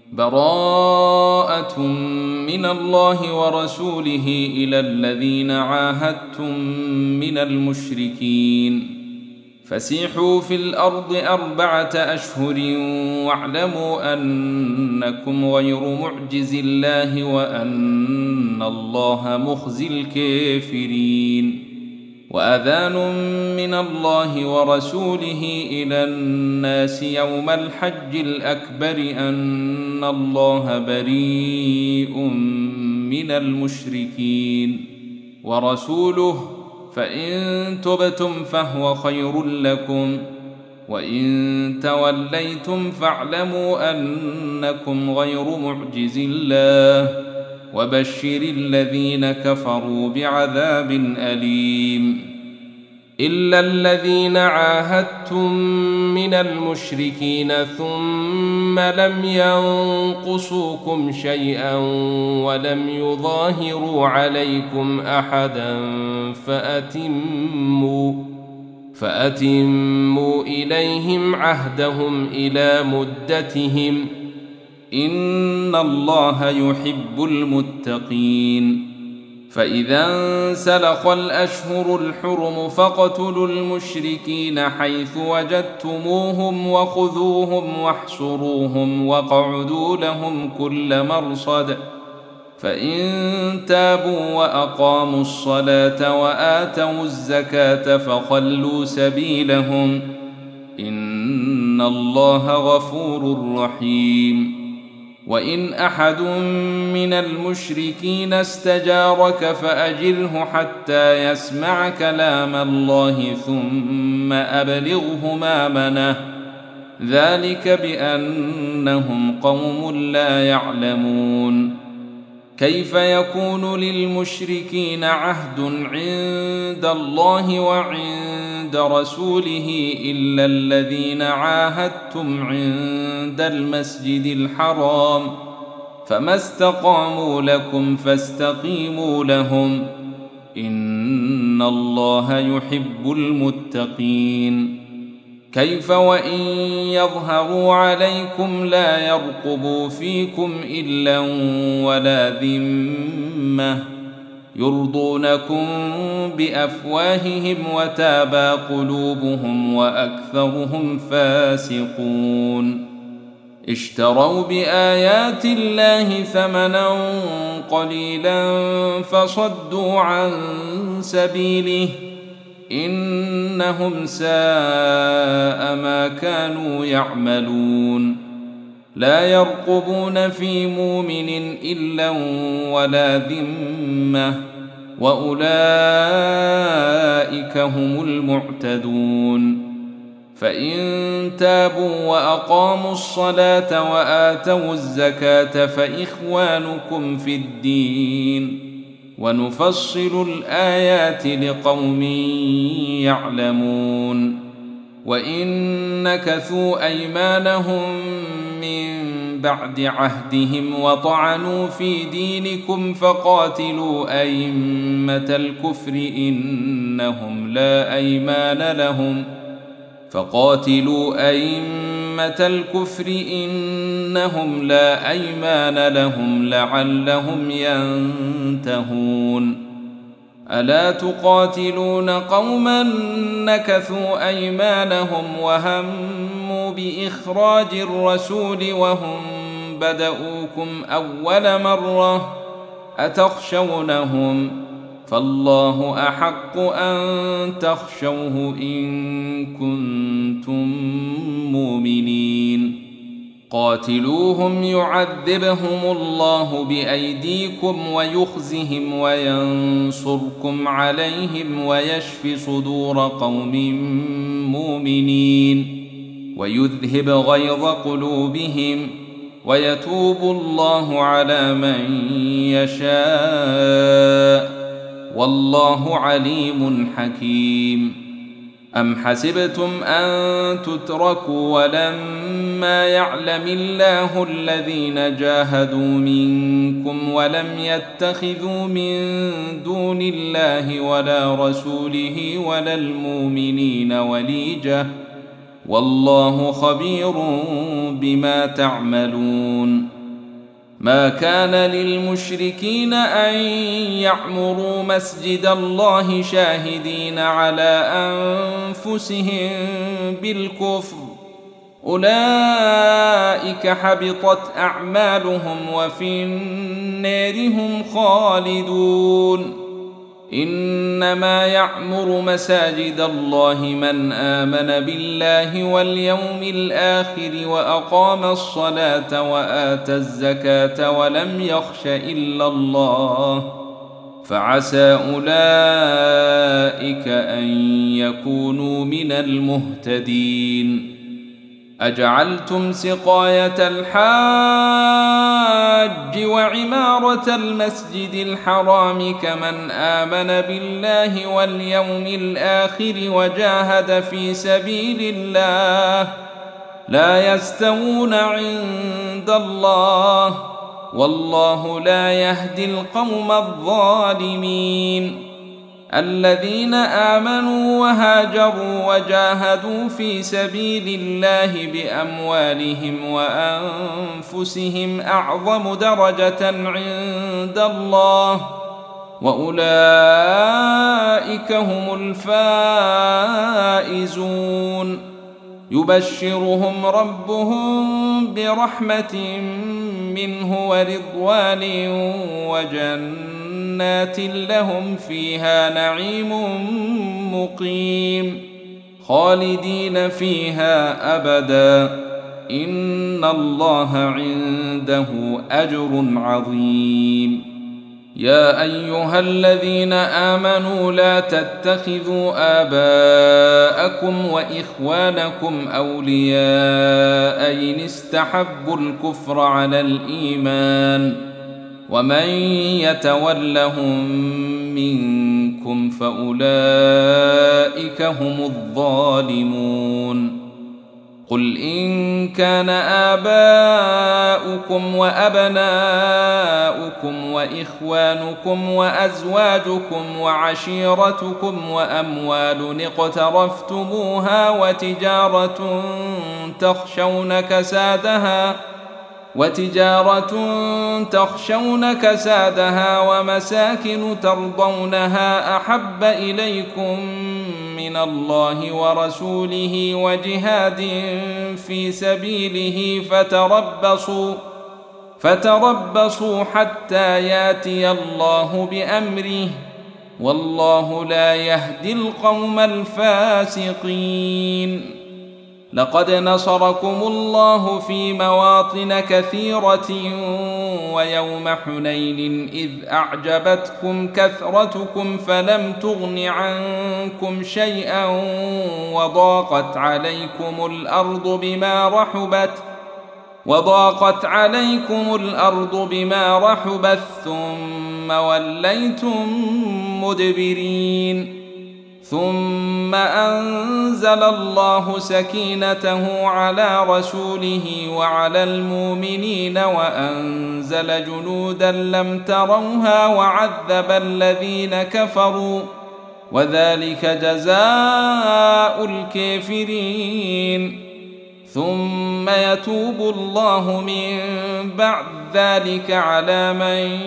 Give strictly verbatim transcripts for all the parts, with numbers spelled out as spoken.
براءة من الله ورسوله إلى الذين عاهدتم من المشركين فسيحوا في الأرض أربعة أشهر واعلموا أنكم غير معجز الله وأن الله مخزي الكافرين. وأذان من الله ورسوله إلى الناس يوم الحج الأكبر أن الله بريء من المشركين ورسوله فإن تبتم فهو خير لكم وإن توليتم فاعلموا أنكم غير معجز الله وبشر الذين كفروا بعذاب أليم. إلا الذين عاهدتم من المشركين ثم لم ينقصوكم شيئا ولم يظاهروا عليكم أحدا فأتموا فأتموا إليهم عهدهم إلى مدتهم إن الله يحب المتقين. فإذا انسلخ الأشهر الحرم فاقتلوا المشركين حيث وجدتموهم وخذوهم واحصروهم واقعدوا لهم كل مرصد فإن تابوا وأقاموا الصلاة وآتوا الزكاة فخلوا سبيلهم إن الله غفور رحيم. وإن أحد من المشركين استجارك فأجره حتى يسمع كلام الله ثم أبلغه مأمنه ذلك بأنهم قوم لا يعلمون. كيف يكون للمشركين عهد عند الله وعند رسوله إلا الذين عاهدتم عند المسجد الحرام فما استقاموا لكم فاستقيموا لهم إن الله يحب المتقين. كيف وإن يظهروا عليكم لا يرقبوا فيكم إلا ولا ذمة يرضونكم بأفواههم وتابى قلوبهم وأكثرهم فاسقون. اشتروا بآيات الله ثمنا قليلا فصدوا عن سبيله إنهم ساء ما كانوا يعملون. لا يرقبون في مؤمن إلا ولا ذمة وأولئك هم المعتدون. فإن تابوا وأقاموا الصلاة وآتوا الزكاة فإخوانكم في الدين ونفصل الآيات لقوم يعلمون. وإن نكثوا أيمانهم من بعد عهدهم وطعنوا في دينكم فقاتلوا أئمة الكفر إنهم لا أيمان لهم فقاتلوا أئمة الكفر إنهم لا أيمان لهم لعلهم ينتهون. ألا تقاتلون قوما نكثوا أيمانهم وهموا بإخراج الرسول وهم بدؤوكم أول مرة أتخشونهم فالله أحق أن تخشوه إن كنتم مؤمنين. قاتلوهم يعذبهم الله بأيديكم ويخزهم وينصركم عليهم ويشف صدور قوم مؤمنين ويذهب غيظ قلوبهم ويتوب الله على من يشاء والله عليم حكيم. أم حسبتم أن تتركوا ولما يعلم الله الذين جاهدوا منكم ولم يتخذوا من دون الله ولا رسوله ولا المؤمنين وليجة والله خبير بما تعملون. ما كان للمشركين أن يعمروا مسجد الله شاهدين على أنفسهم بالكفر، أولئك حبطت أعمالهم وفي النار هم خالدون. إنما يعمر مساجد الله من آمن بالله واليوم الآخر وأقام الصلاة وآتى الزكاة ولم يخش إلا الله، فعسى أولئك أن يكونوا من المهتدين. أجعلتم سقاية الحاج وعمارة المسجد الحرام كمن آمن بالله واليوم الآخر وجاهد في سبيل الله لا يستوون عند الله، والله لا يهدي القوم الظالمين. الذين آمنوا وهاجروا وجاهدوا في سبيل الله بأموالهم وأنفسهم أعظم درجة عند الله، وأولئك هم الفائزون. يبشرهم ربهم برحمة منه ورضوان وجنات لهم فيها نعيم مقيم خالدين فيها أبدا، إن الله عنده أجر عظيم. يا أيها الذين آمنوا لا تتخذوا آباءكم وإخوانكم أولياء إن استحبوا الكفر على الإيمان، ومن يتولهم منكم فأولئك هم الظالمون. قل إن كان آباؤكم وأبناؤكم وإخوانكم وأزواجكم وعشيرتكم وأموال اقترفتموها وتجارة تخشون كسادها وتجارة تخشون كسادها ومساكن ترضونها أحب إليكم من الله ورسوله وجهاد في سبيله فتربصوا فتربصوا حتى ياتي الله بأمره، والله لا يهدي القوم الفاسقين. لقد نصركم الله في مواطن كثيرة ويوم حنين إذ أعجبتكم كثرتكم فلم تغن عنكم شيئا وضاقت عليكم الأرض بما رحبت وضاقت عليكم الأرض بما رحبت ثم وليتم مدبرين، ثم أنزل الله سكينته على رسوله وعلى المؤمنين وأنزل جنودا لم تروها وعذب الذين كفروا، وذلك جزاء الكافرين. ثم يتوب الله من بعد ذلك على من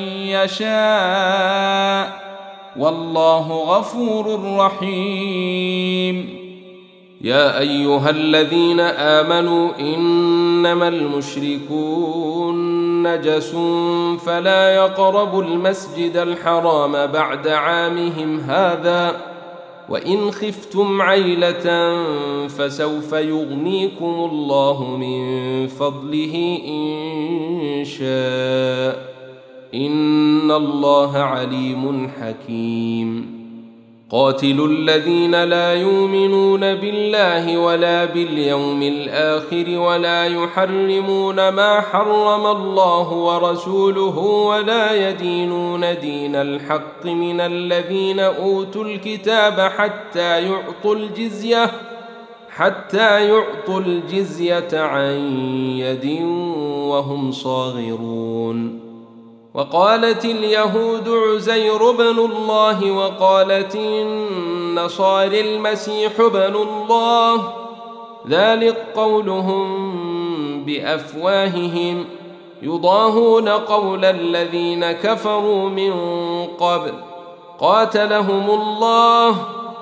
يشاء، والله غفور رحيم. يا أيها الذين آمنوا إنما المشركون نجس فلا يقربوا المسجد الحرام بعد عامهم هذا، وإن خفتم عيلة فسوف يغنيكم الله من فضله إن شاء، إن الله عليم حكيم. قاتلوا الذين لا يؤمنون بالله ولا باليوم الآخر ولا يحرمون ما حرم الله ورسوله ولا يدينون دين الحق من الذين أوتوا الكتاب حتى يعطوا الجزية حتى يعطوا الجزية عن يد وهم صاغرون. وقالت اليهود عزير بن الله وقالت النصارى المسيح بن الله، ذلك قولهم بأفواههم يضاهون قول الذين كفروا من قبل قاتلهم الله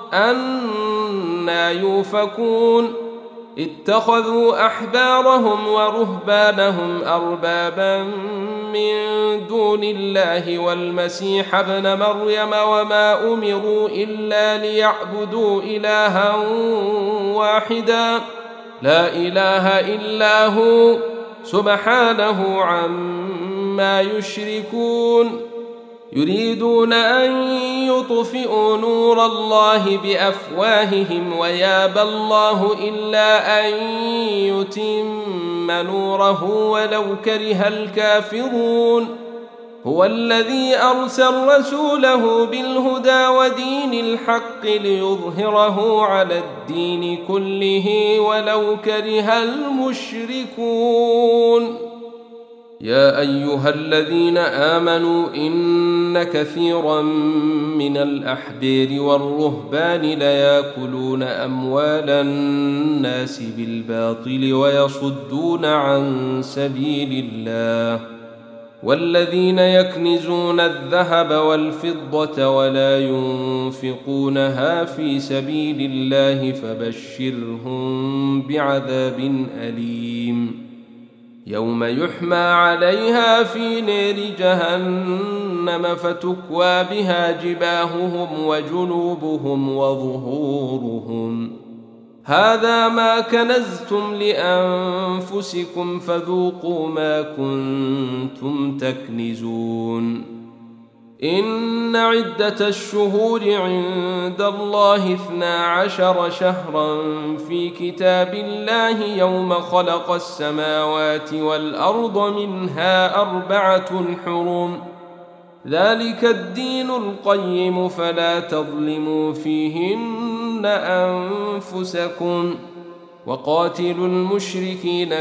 أنى يؤفكون اتخذوا أحبارهم ورهبانهم أربابا من دون الله والمسيح ابن مريم وما أمروا إلا ليعبدوا إلها واحدا لا إله إلا هو سبحانه عما يشركون يريدون أن يطفئوا نور الله بأفواههم ويابى الله إلا أن يتم نوره ولو كره الكافرون هو الذي أرسل رسوله بالهدى ودين الحق ليظهره على الدين كله ولو كره المشركون يا أيها الذين آمنوا إن كثيرا من الأحبار والرهبان ليأكلون أموال الناس بالباطل ويصدون عن سبيل الله والذين يكنزون الذهب والفضة ولا ينفقونها في سبيل الله فبشرهم بعذاب أليم يوم يحمى عليها في نار جهنم فتكوى بها جباههم وجنوبهم وظهورهم هذا ما كنزتم لأنفسكم فذوقوا ما كنتم تكنزون إن عدة الشهور عند الله اثنا عشر شهرا في كتاب الله يوم خلق السماوات والأرض منها أربعة حرم ذلك الدين القيم فلا تظلموا فيهن أنفسكم وقاتلوا المشركين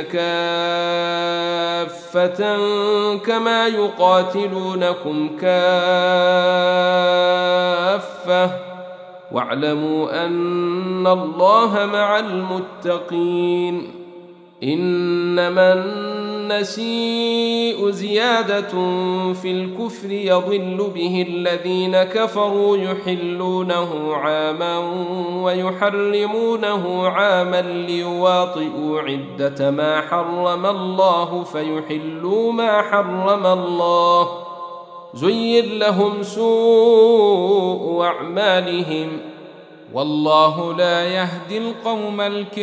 كافة كما يقاتلونكم كافة واعلموا أن الله مع المتقين إنما النسيء زيادة في الكفر يضل به الذين كفروا يحلونه عاما ويحرمونه عاما ليواطئوا عدة ما حرم الله فيحلوا ما حرم الله زين لهم سوء أعمالهم والله لا يهدي القوم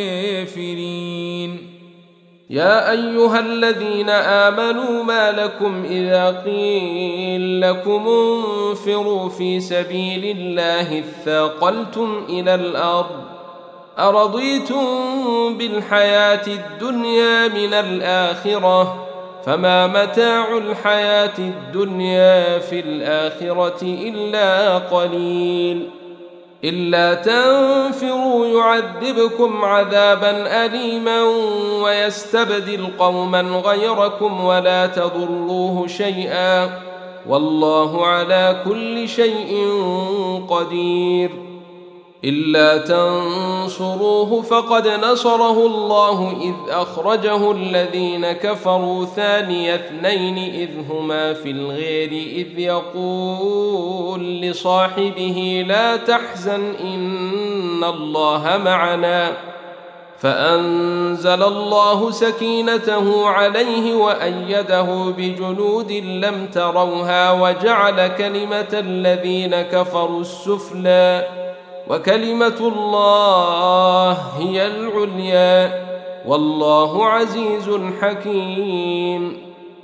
الكافرين يا أيها الذين آمنوا ما لكم إذا قيل لكم انفروا في سبيل الله اثاقلتم إلى الأرض أرضيتم بالحياة الدنيا من الآخرة فما متاع الحياة الدنيا في الآخرة إلا قليل إلا تنفروا يعذبكم عذابا أليما ويستبدل قوما غيركم ولا تضروه شيئا والله على كل شيء قدير إلا تنصروه فقد نصره الله إذ أخرجه الذين كفروا ثاني اثنين إذ هما في الغير إذ يقول لصاحبه لا تحزن إن الله معنا فأنزل الله سكينته عليه وأيده بجنود لم تروها وجعل كلمة الذين كفروا السفلى وكلمة الله هي العليا والله عزيز حكيم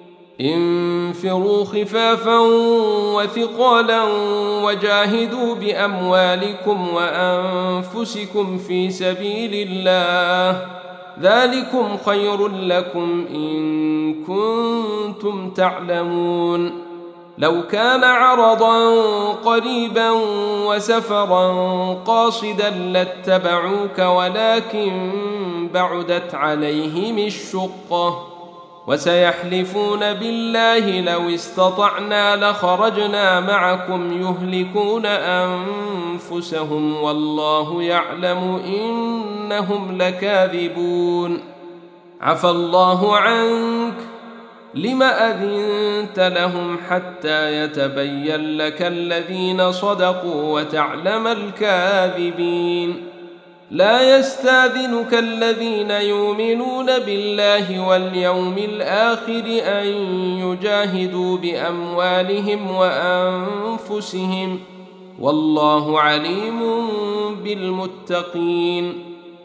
انفروا خفافا وثقالا وجاهدوا بأموالكم وأنفسكم في سبيل الله ذلكم خير لكم إن كنتم تعلمون لو كان عرضا قريبا وسفرا قاصدا لاتبعوك ولكن بعدت عليهم الشقة وسيحلفون بالله لو استطعنا لخرجنا معكم يهلكون أنفسهم والله يعلم إنهم لكاذبون عفى الله عنك لم أذنت لهم حتى يتبين لك الذين صدقوا وتعلم الكاذبين لا يستاذنك الذين يؤمنون بالله واليوم الآخر أن يجاهدوا بأموالهم وأنفسهم والله عليم بالمتقين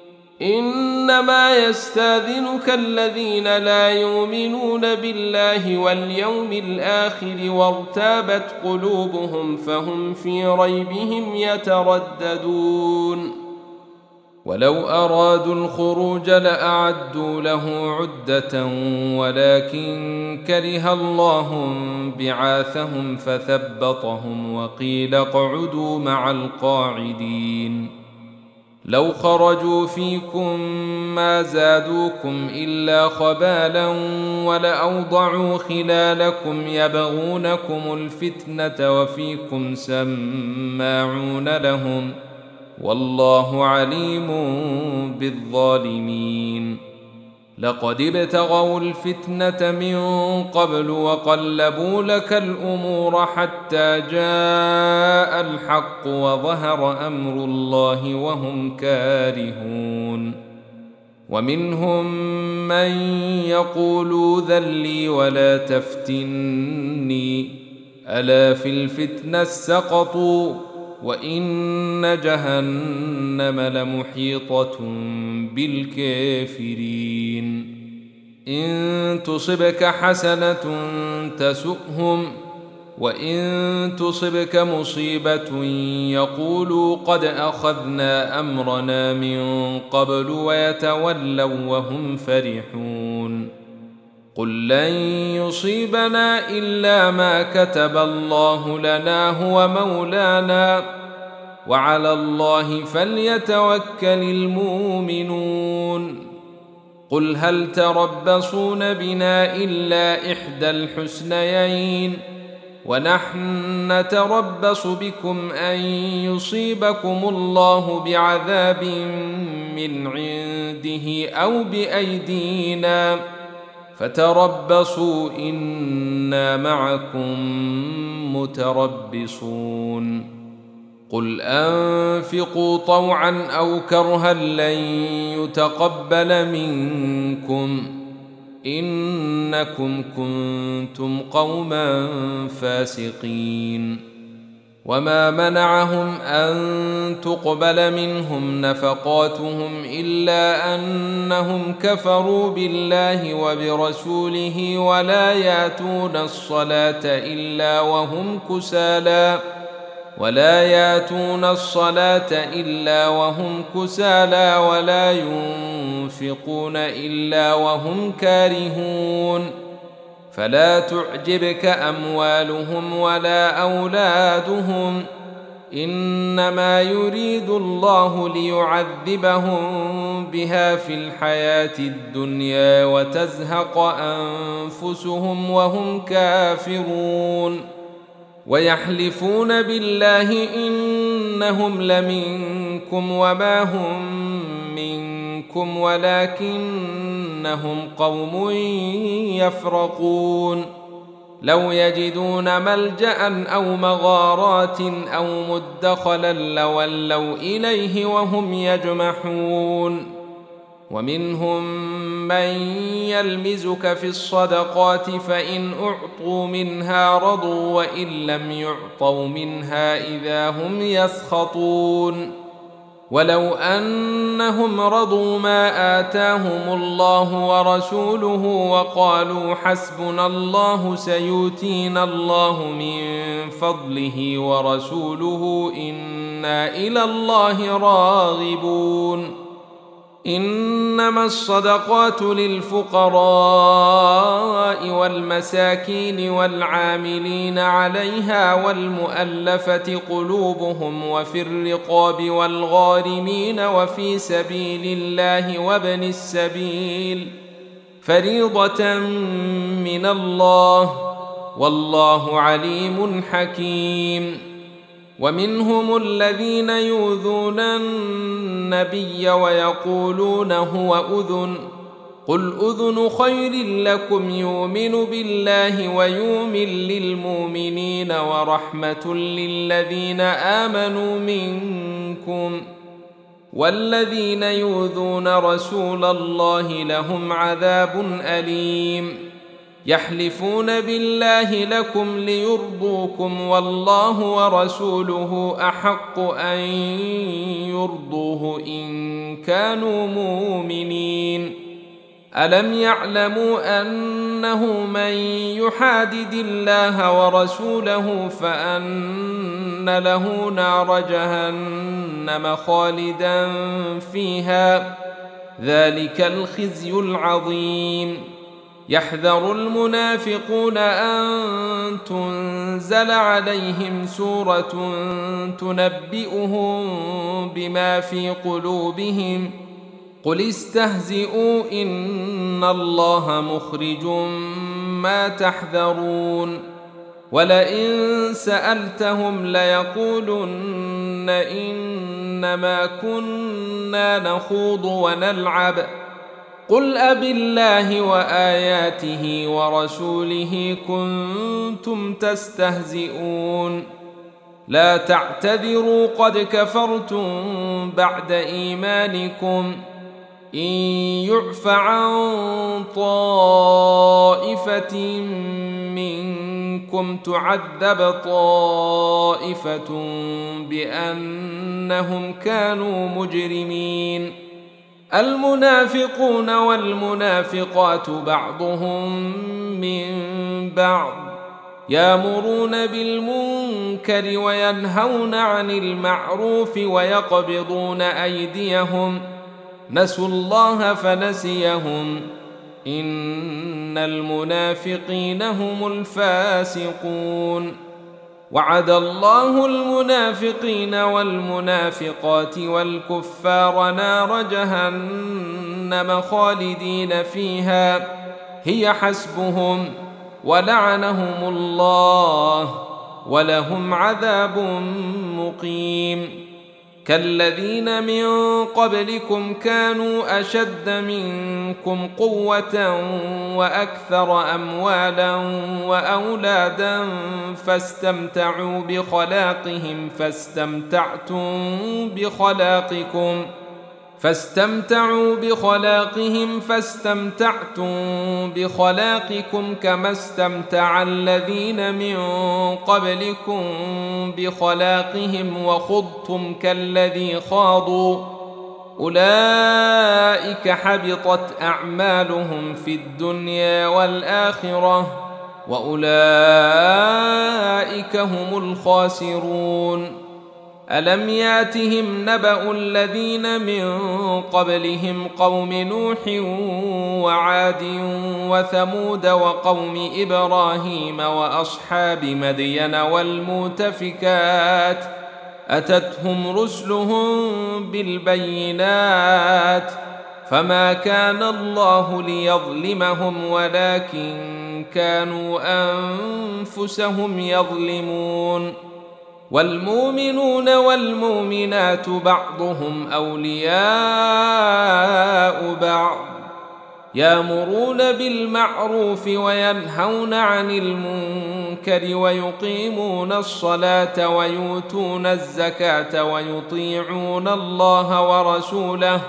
إنما يستاذنك الذين لا يؤمنون بالله واليوم الآخر وارتابت قلوبهم فهم في ريبهم يترددون ولو أرادوا الخروج لأعدوا له عدة ولكن كره الله بعاثهم فثبطهم وقيل اقعدوا مع القاعدين لو خرجوا فيكم ما زادوكم إلا خبالا ولأوضعوا خلالكم يبغونكم الفتنة وفيكم سماعون لهم والله عليم بالظالمين لقد ابتغوا الفتنة من قبل وقلبوا لك الأمور حتى جاء الحق وظهر أمر الله وهم كارهون ومنهم من يقول ذل لي ولا تفتني ألا في الفتنة سقطوا وإن جهنم لمحيطة بالكافرين إن تصبك حسنة تسؤهم وإن تصبك مصيبة يقولوا قد أخذنا أمرنا من قبل ويتولوا وهم فرحون قل لن يصيبنا إلا ما كتب الله لنا هو مولانا وعلى الله فليتوكل المؤمنون قل هل تربصون بنا إلا إحدى الحسنيين ونحن نتربص بكم أن يصيبكم الله بعذاب من عنده أو بأيدينا فتربصوا إنا معكم متربصون قل أنفقوا طوعا أو كرها لن يتقبل منكم إنكم كنتم قوما فاسقين وما منعهم أن تقبل منهم نفقاتهم إلا أنهم كفروا بالله وبرسوله ولا يأتون الصلاة إلا وهم كسالى ولا يأتون الصلاة إلا وهم كسالى ولا ينفقون إلا وهم كارهون فلا تعجبك أموالهم ولا أولادهم إنما يريد الله ليعذبهم بها في الحياة الدنيا وتزهق أنفسهم وهم كافرون ويحلفون بالله إنهم لمنكم وما هم منكم ولكنهم قوم يفرقون لو يجدون ملجأ أو مغارات أو مدخلا لولوا إليه وهم يجمحون ومنهم من يلمزك في الصدقات فإن أعطوا منها رضوا وإن لم يعطوا منها إذا هم يسخطون ولو أنهم رضوا ما آتاهم الله ورسوله وقالوا حسبنا الله سيؤتينا الله من فضله ورسوله إنا إلى الله راغبون إنما الصدقات للفقراء والمساكين والعاملين عليها والمؤلفة قلوبهم وفي الرقاب والغارمين وفي سبيل الله وابن السبيل فريضة من الله والله عليم حكيم ومنهم الذين يؤذون النبي ويقولون هو أذن قل أذن خير لكم يؤمن بالله ويؤمن للمؤمنين ورحمة للذين آمنوا منكم، والذين يؤذون رسول الله لهم عذاب أليم. يحلفون بالله لكم ليرضوكم والله ورسوله أحق أن يرضوه إن كانوا مؤمنين. ألم يعلموا أنه من يحادد الله ورسوله فأن له نار جهنم خالدا فيها، ذلك الخزي العظيم. يحذر المنافقون أن تنزل عليهم سورة تنبئهم بما في قلوبهم، قل استهزئوا إن الله مخرج ما تحذرون. ولئن سألتهم ليقولن إنما كنا نخوض ونلعب، قل أبالله وآياته ورسوله كنتم تستهزئون. لا تعتذروا قد كفرتم بعد إيمانكم، إن يعف عن طائفة منكم تعذب طائفة بأنهم كانوا مجرمين. المنافقون والمنافقات بعضهم من بعض، يأمرون بالمنكر وينهون عن المعروف ويقبضون أيديهم، نسوا الله فنسيهم، إن المنافقين هم الفاسقون. وعد الله المنافقين والمنافقات والكفار نار جهنم خالدين فيها هي حسبهم، ولعنهم الله ولهم عذاب مقيم. كالذين من قبلكم كانوا أشد منكم قوة وأكثر أموالا وأولادا فاستمتعوا بخلاقهم فاستمتعتم بخلاقكم فاستمتعوا بخلاقهم فاستمتعتم بخلاقكم كما استمتع الذين من قبلكم بخلاقهم وخضتم كالذي خاضوا، أولئك حبطت أعمالهم في الدنيا والآخرة وأولئك هم الخاسرون. ألم ياتهم نبأ الذين من قبلهم قوم نوح وعاد وثمود وقوم إبراهيم وأصحاب مدين والمؤتفكات، أتتهم رسلهم بالبينات فما كان الله ليظلمهم ولكن كانوا أنفسهم يظلمون. والمؤمنون والمؤمنات بعضهم أولياء بعض، يأمرون بالمعروف وينهون عن المنكر ويقيمون الصلاة ويؤتون الزكاة ويطيعون الله ورسوله،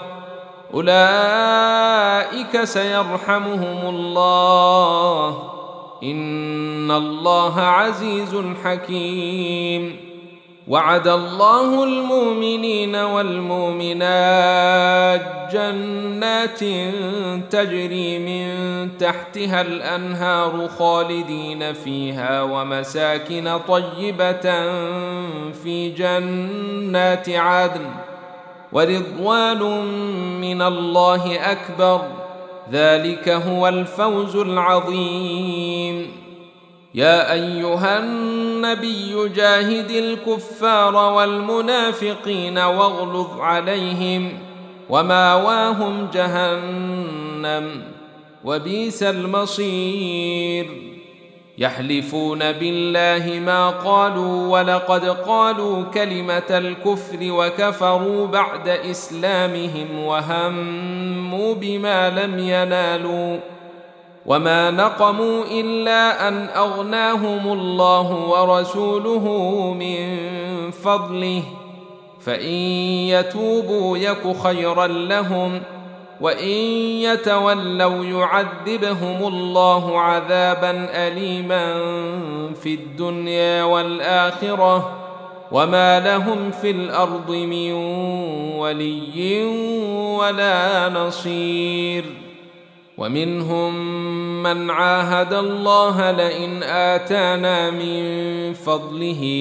أولئك سيرحمهم الله، إن الله عزيز حكيم. وعد الله المؤمنين والمؤمنات جنات تجري من تحتها الأنهار خالدين فيها ومساكن طيبة في جنات عدن ورضوان من الله أكبر، ذلك هو الفوز العظيم. يا أيها النبي جاهد الكفار والمنافقين واغلظ عليهم وماواهم جهنم وبئس المصير. يحلفون بالله ما قالوا ولقد قالوا كلمة الكفر وكفروا بعد إسلامهم وهموا بما لم ينالوا وما نقموا إلا أن أغناهم الله ورسوله من فضله فإن يتوبوا يك خيرا لهم وإن يتولوا يعذبهم الله عذابا أليما في الدنيا والآخرة وما لهم في الأرض من ولي ولا نصير. ومنهم من عاهد الله لئن آتانا من فضله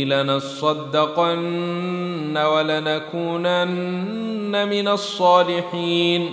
لنصدقن ولنكونن من الصالحين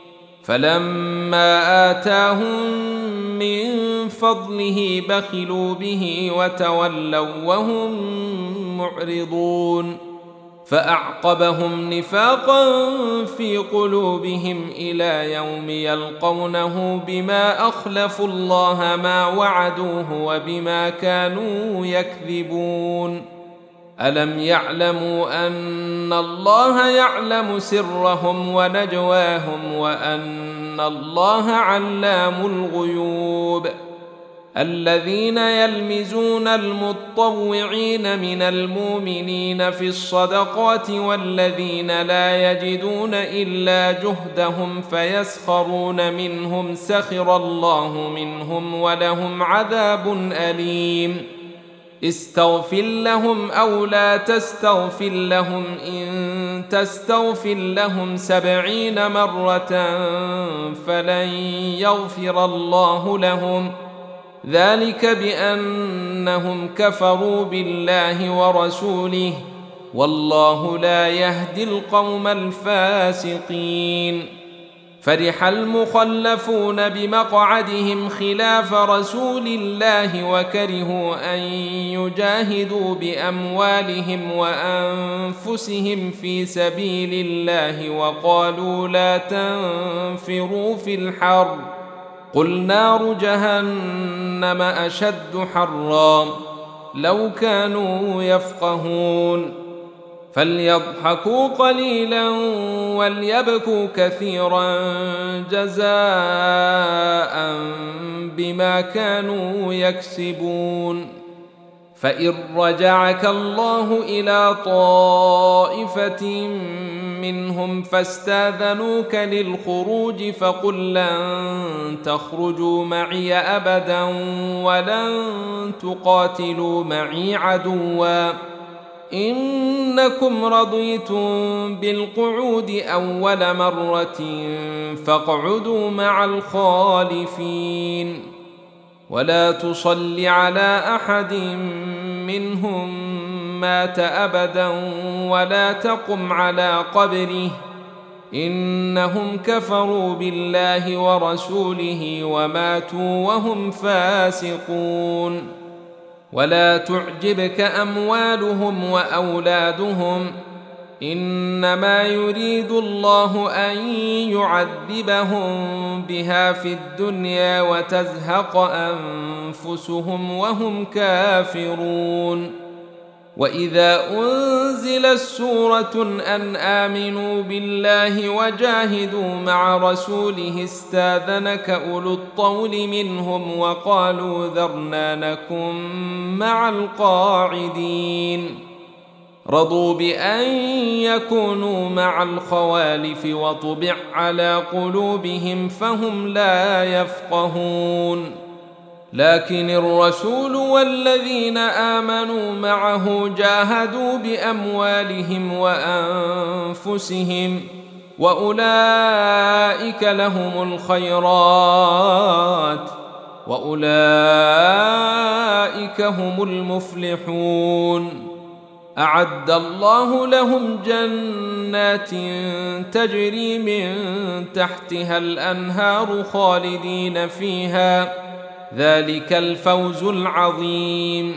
فلما آتاهم من فضله بخلوا به وتولوا وهم معرضون فأعقبهم نفاقا في قلوبهم إلى يوم يلقونه بما أخلفوا الله ما وعدوه وبما كانوا يكذبون. ألم يعلموا أن الله يعلم سرهم ونجواهم وأن الله علام الغيوب. الذين يلمزون المطوعين من المؤمنين في الصدقات والذين لا يجدون إلا جهدهم فيسخرون منهم سخر الله منهم ولهم عذاب أليم. استغفر لهم أو لا تستغفر لهم إن تستغفر لهم سبعين مرة فلن يغفر الله لهم ذلك بأنهم كفروا بالله ورسوله والله لا يهدي القوم الفاسقين. فرح المخلفون بمقعدهم خلاف رسول الله وكرهوا أن يجاهدوا بأموالهم وأنفسهم في سبيل الله وقالوا لا تنفروا في الحر قل نار جهنم أشد حرا لو كانوا يفقهون. فليضحكوا قليلا وليبكوا كثيرا جزاء بما كانوا يكسبون. فإن رجعك الله إلى طائفة منهم فاستاذنوك للخروج فقل لن تخرجوا معي أبدا ولن تقاتلوا معي عدوا إنكم رضيتم بالقعود أول مرة فاقعدوا مع الخالفين ولا تصل على أحد منهم مات أبدا ولا تقم على قبره إنهم كفروا بالله ورسوله وماتوا وهم فاسقون. ولا تعجبك أموالهم وأولادهم إنما يريد الله أن يعذبهم بها في الدنيا وتزهق أنفسهم وهم كافرون. وإذا أنزلت سورة أن آمنوا بالله وجاهدوا مع رسوله استاذنك أولو الطول منهم وقالوا ذرنا نكن مع القاعدين. رضوا بأن يكونوا مع الخوالف وطبع على قلوبهم فهم لا يفقهون. لكن الرسول والذين آمنوا معه جاهدوا بأموالهم وأنفسهم وأولئك لهم الخيرات وأولئك هم المفلحون. أعد الله لهم جنات تجري من تحتها الأنهار خالدين فيها ذلك الفوز العظيم.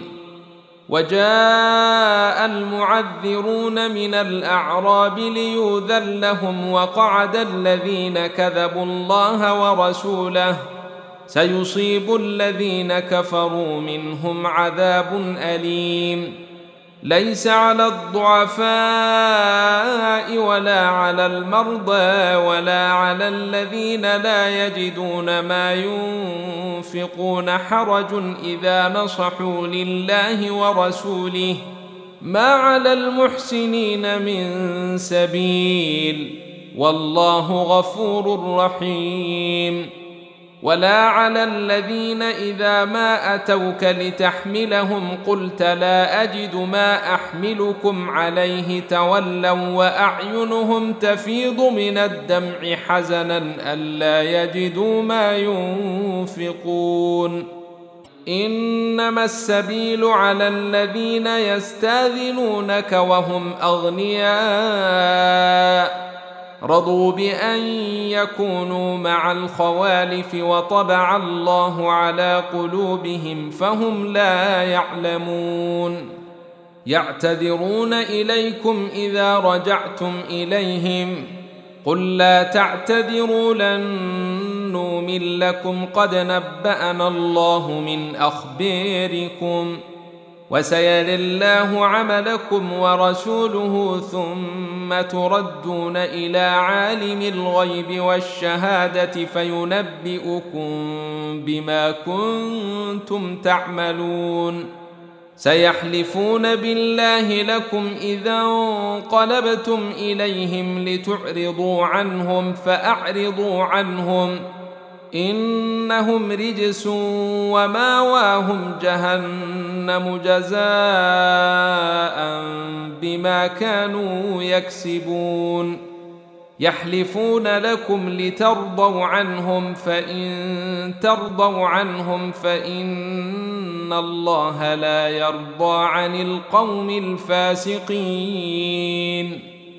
وجاء المعذرون من الأعراب ليؤذن لهم وقعد الذين كذبوا الله ورسوله سيصيب الذين كفروا منهم عذاب أليم. ليس على الضعفاء ولا على المرضى ولا على الذين لا يجدون ما ينفقون حرج إذا نصحوا لله ورسوله، ما على المحسنين من سبيل، والله غفور رحيم. ولا على الذين إذا ما أتوك لتحملهم قلت لا أجد ما أحملكم عليه تولوا وأعينهم تفيض من الدمع حزنا ألا يجدوا ما ينفقون. إنما السبيل على الذين يستاذنونك وهم أغنياء رضوا بأن يكونوا مع الخوالف وطبع الله على قلوبهم فهم لا يعلمون. يعتذرون إليكم إذا رجعتم إليهم قل لا تعتذروا لن نؤمن لكم قد نبأنا الله من أخباركم وسيري الله عملكم ورسوله ثم تردون إلى عالم الغيب والشهادة فينبئكم بما كنتم تعملون. سيحلفون بالله لكم إذا انقلبتم إليهم لتعرضوا عنهم فأعرضوا عنهم إنهم رجس وماواهم جهنم جزاء بما كانوا يكسبون. يحلفون لكم لترضوا عنهم فإن ترضوا عنهم فإن الله لا يرضى عن القوم الفاسقين.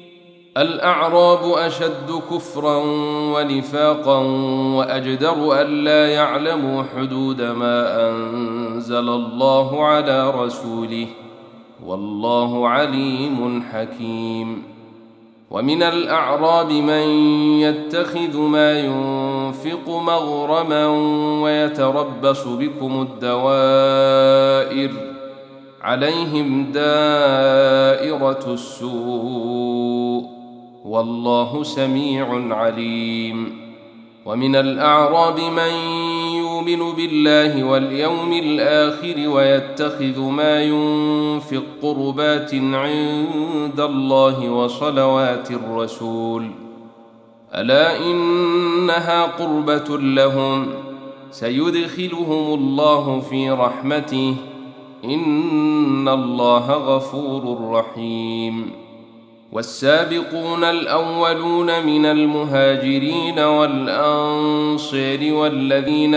الأعراب أشد كفرا ونفاقا وأجدر ألا يعلموا حدود ما أنزل الله على رسوله والله عليم حكيم. ومن الأعراب من يتخذ ما ينفق مغرما ويتربص بكم الدوائر عليهم دائرة السوء والله سميع عليم. ومن الأعراب من يؤمن بالله واليوم الآخر ويتخذ ما ينفق قربات عند الله وصلوات الرسول ألا إنها قربة لهم سيدخلهم الله في رحمته إن الله غفور رحيم. والسابقون الأولون من المهاجرين والأنصار والذين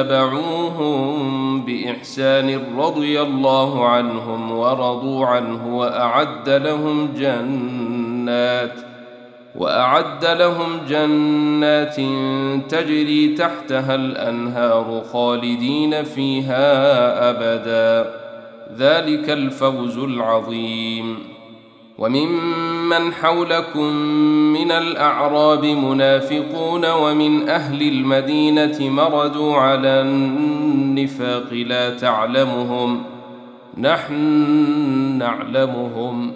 اتبعوهم بإحسان رضي الله عنهم ورضوا عنه وأعد لهم جنات وأعد لهم جنات تجري تحتها الأنهار خالدين فيها أبدا ذلك الفوز العظيم. وممن حولكم من الأعراب منافقون ومن أهل المدينة مردوا على النفاق لا تعلمهم نحن نعلمهم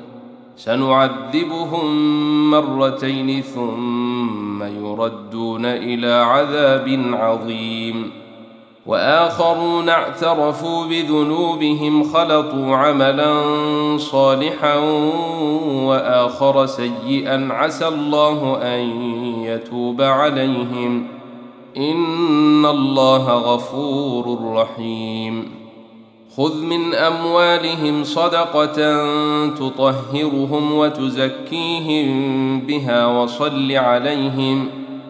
سنعذبهم مرتين ثم يردون إلى عذاب عظيم. وآخرون اعترفوا بذنوبهم خلطوا عملا صالحا وآخر سيئا عسى الله أن يتوب عليهم إن الله غفور رحيم. خذ من أموالهم صدقة تطهرهم وتزكيهم بها وصل عليهم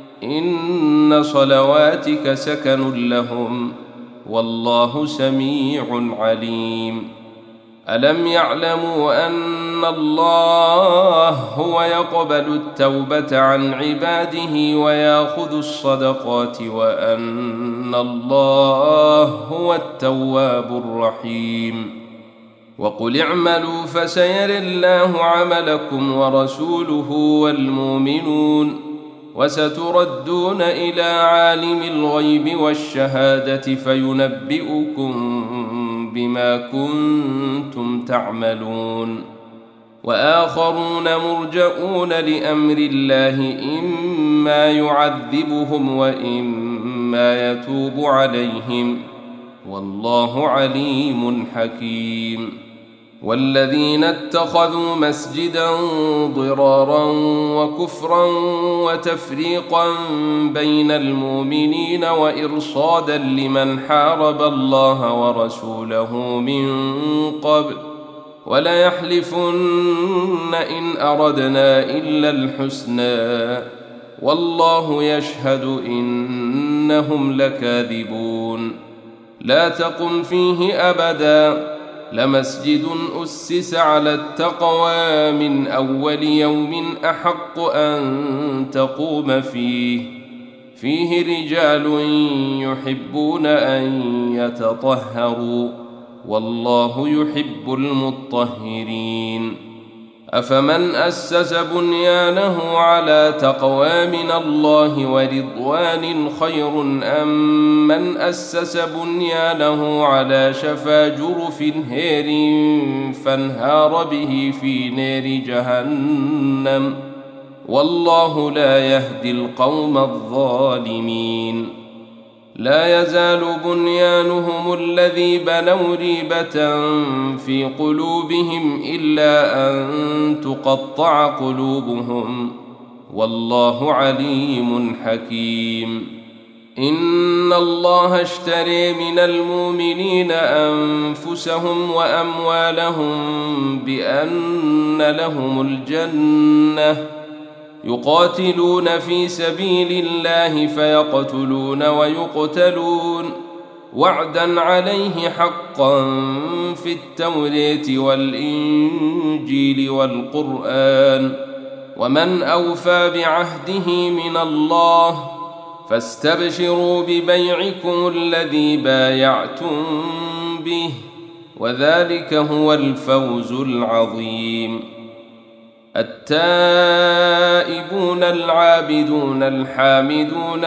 إن صلواتك سكن لهم والله سميع عليم. ألم يعلموا أن الله هو يقبل التوبة عن عباده ويأخذ الصدقات وأن الله هو التواب الرحيم. وقل اعملوا فسيرى الله عملكم ورسوله والمؤمنون وستردون إلى عالم الغيب والشهادة فينبئكم بما كنتم تعملون. وآخرون مرجؤون لأمر الله إما يعذبهم وإما يتوب عليهم، والله عليم حكيم. والذين اتخذوا مسجدا ضرارا وكفرا وتفريقا بين المؤمنين وإرصادا لمن حارب الله ورسوله من قبل وليحلفن إن أردنا إلا الحسنى والله يشهد إنهم لكاذبون. لا تقم فيه أبدا، لمسجد أسس على التقوى من أول يوم أحق أن تقوم فيه فيه رجال يحبون أن يتطهروا والله يحب المطهرين. أفمن أسس بنيانه على تقوى من الله ورضوان خير أم من أسس بنيانه على شفا جرف هير فانهار به في نار جهنم والله لا يهدي القوم الظالمين. لا يزال بنيانهم الذي بنوا ريبة في قلوبهم إلا أن تقطع قلوبهم والله عليم حكيم. إن الله اشتري من المؤمنين أنفسهم وأموالهم بأن لهم الجنة يقاتلون في سبيل الله فيقتلون ويقتلون وعدا عليه حقا في التوراة والإنجيل والقرآن ومن أوفى بعهده من الله فاستبشروا ببيعكم الذي بايعتم به وذلك هو الفوز العظيم. التائبون العابدون الحامدون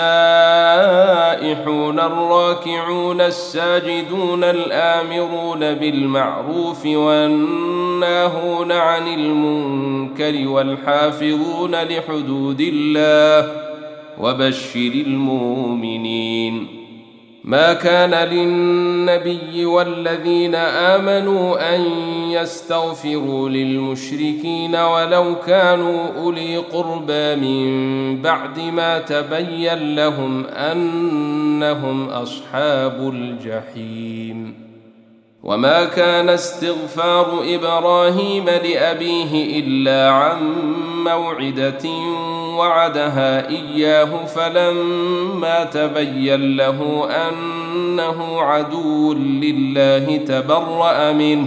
السائحون الراكعون الساجدون الآمرون بالمعروف والناهون عن المنكر والحافظون لحدود الله وبشر المؤمنين. ما كان للنبي والذين آمنوا أن يستغفروا للمشركين ولو كانوا أولي قربى من بعد ما تبين لهم أنهم أصحاب الجحيم. وما كان استغفار إبراهيم لأبيه إلا عن موعدة وعدها إياه فلما تبين له أنه عدو لله تبرأ منه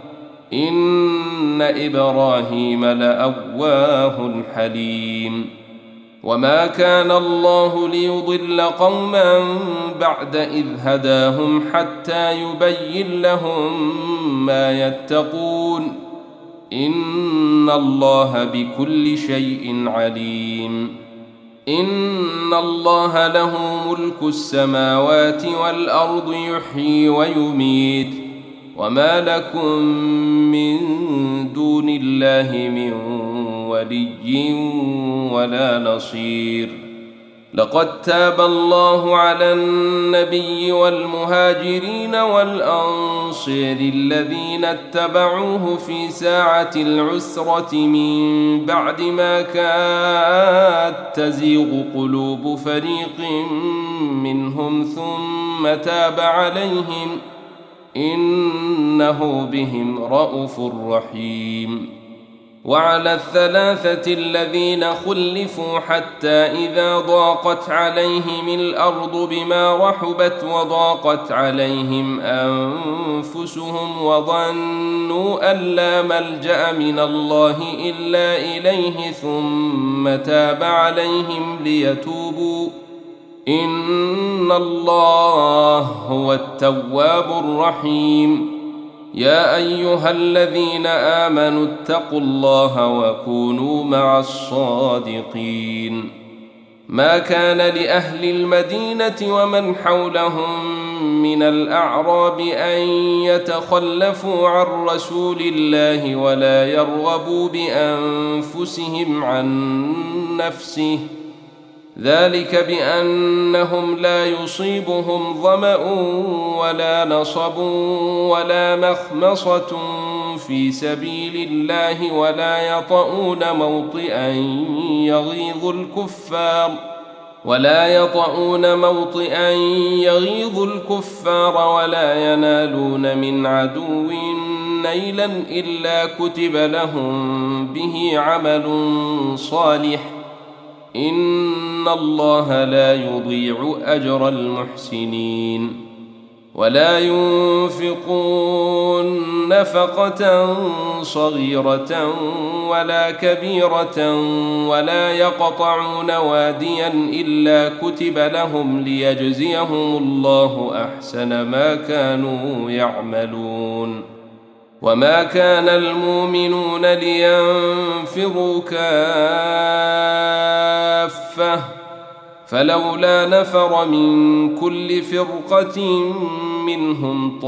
إن إبراهيم لأواه حليم. وما كان الله ليضل قوما بعد إذ هداهم حتى يبين لهم ما يتقون إن الله بكل شيء عليم. إن الله له ملك السماوات والأرض يحيي ويميت وما لكم من دون الله من ولي ولا نصير. لقد تاب الله على النبي والمهاجرين والأنصار الذين اتبعوه في ساعة العسرة من بعد ما كاد تزيغ قلوب فريق منهم ثم تاب عليهم إنه بهم رءوف رحيم. وعلى الثلاثة الذين خلفوا حتى إذا ضاقت عليهم الأرض بما رحبت وضاقت عليهم أنفسهم وظنوا أن لا ملجأ من الله إلا إليه ثم تاب عليهم ليتوبوا إن الله هو التواب الرحيم. يا أيها الذين آمنوا اتقوا الله وكونوا مع الصادقين. ما كان لأهل المدينة ومن حولهم من الأعراب أن يتخلفوا عن رسول الله ولا يرغبوا بأنفسهم عن نفسه، ذلك بأنهم لا يصيبهم ظمأ ولا نصب ولا مخمصة في سبيل الله ولا يطؤون موطئا يغيظ الكفار ولا يطؤون موطئا يغيظ الكفار ولا ينالون من عدو نيلا إلا كتب لهم به عمل صالح، إن الله لا يضيع أجر المحسنين. ولا ينفقون نفقة صغيرة ولا كبيرة ولا يقطعون واديا إلا كتب لهم ليجزيهم الله أحسن ما كانوا يعملون. وما كان المؤمنون لينفروا كافة، فلولا نفر من كل فرقة منهم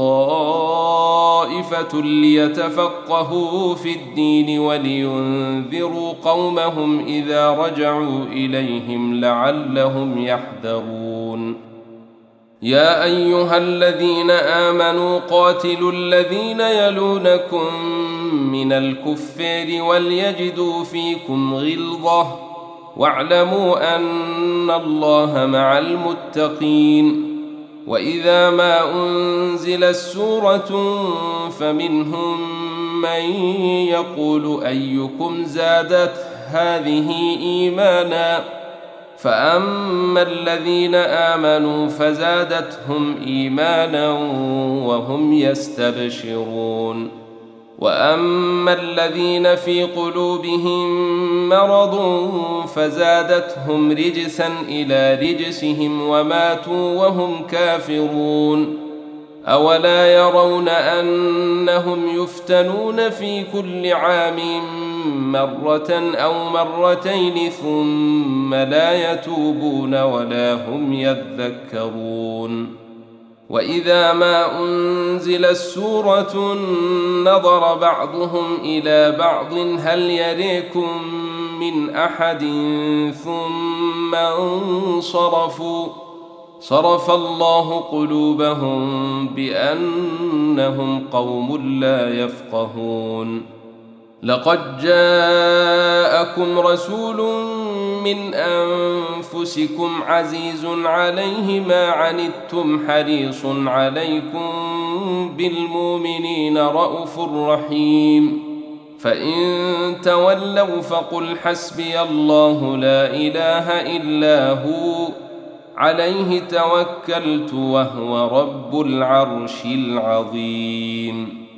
طائفة ليتفقهوا في الدين ولينذروا قومهم إذا رجعوا إليهم لعلهم يحذرون. يا أيها الذين آمنوا قاتلوا الذين يلونكم من الكفار وليجدوا فيكم غلظة واعلموا أن الله مع المتقين. وإذا ما أنزلت سورة فمنهم من يقول أيكم زادت هذه إيمانا، فأما الذين آمنوا فزادتهم إيمانا وهم يستبشرون، وأما الذين في قلوبهم مرض فزادتهم رجسا إلى رجسهم وماتوا وهم كافرون. أولا يرون أنهم يفتنون في كل عام مرة أو مرتين ثم لا يتوبون ولا هم يذكرون. وإذا ما أنزلت سورة نظر بعضهم إلى بعض هل يريكم من أحد ثم انصرفوا، صرف الله قلوبهم بأنهم قوم لا يفقهون. لقد جاءكم رسول من أنفسكم عزيز عليه ما عنتم حريص عليكم بالمؤمنين رءوف رحيم. فإن تولوا فقل حسبي الله لا إله إلا هو عليه توكلت وهو رب العرش العظيم.